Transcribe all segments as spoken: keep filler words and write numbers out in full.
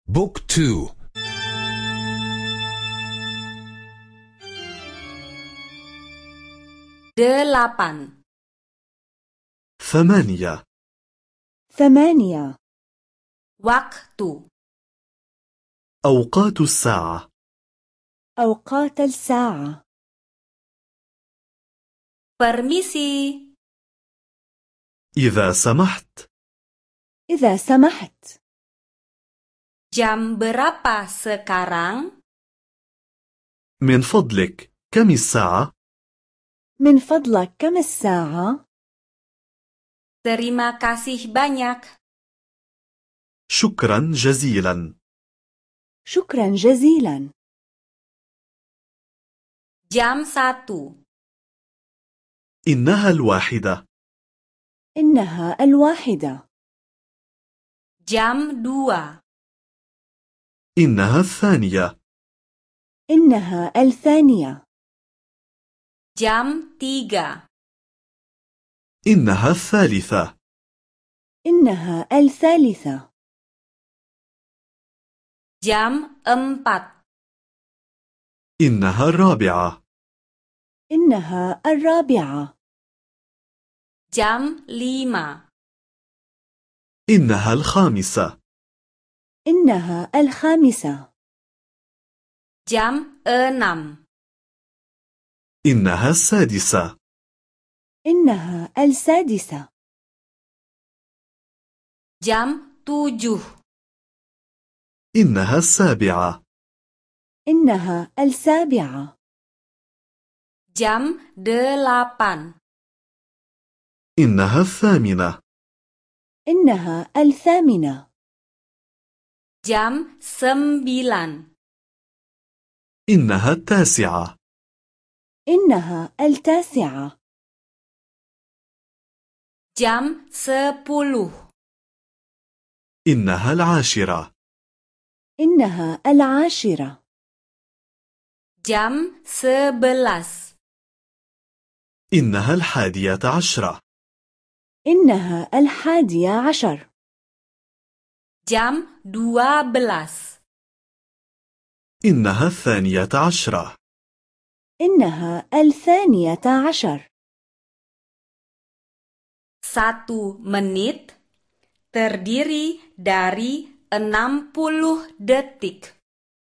بوك تو. Delapan. ثمانية. ثمانية. Waktu. أوقات الساعة. أوقات الساعة. Permisi. إذا سمحت. إذا سمحت. Jam berapa sekarang? من فضلك، كم الساعة؟ من فضلك كم الساعة؟ Terima kasih banyak. شكرا جزيلا. شكرا جزيلا. Jam satu. إنها الواحدة. إنها الواحدة. Jam dua. إنها الثانية. إنها الثانية. Jam tiga. إنها الثالثة. إنها الثالثة. Jam empat. إنها الرابعة. إنها الرابعة. Jam lima. إنها الخامسة. إنها الخامسة. Jam enam. إنها السادسة. إنها السادسة. Jam tujuh. إنها السابعة. إنها السابعة. Jam delapan. إنها الثامنة. إنها الثامنة. Jam sembilan. إنها التاسعة. إنها التاسعة. Jam sepuluh. إنها العاشرة. إنها العاشرة. Jam sebelas. إنها الحادية عشرة. إنها الحادية عشر. Jam dua belas. إنها الثانية عشرة. إنها الثانية عشر. Satu menit terdiri dari enam puluh detik.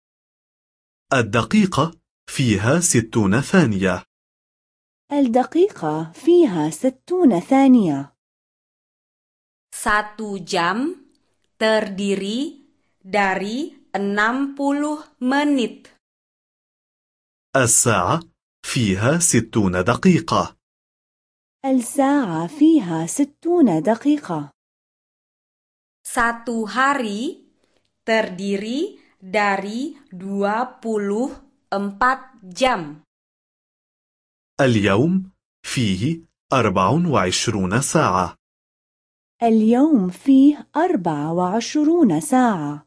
الدقيقة فيها ستون ثانية. الدقيقة فيها ستون ثانية. Satu jam terdiri dari enam puluh menit. الساعة فيها ستون دقيقة. الساعة فيها ستون دقيقة. Satu hari terdiri dari dua puluh empat jam. اليوم فيه أربع وعشرون ساعة. اليوم فيه أربع وعشرون ساعة.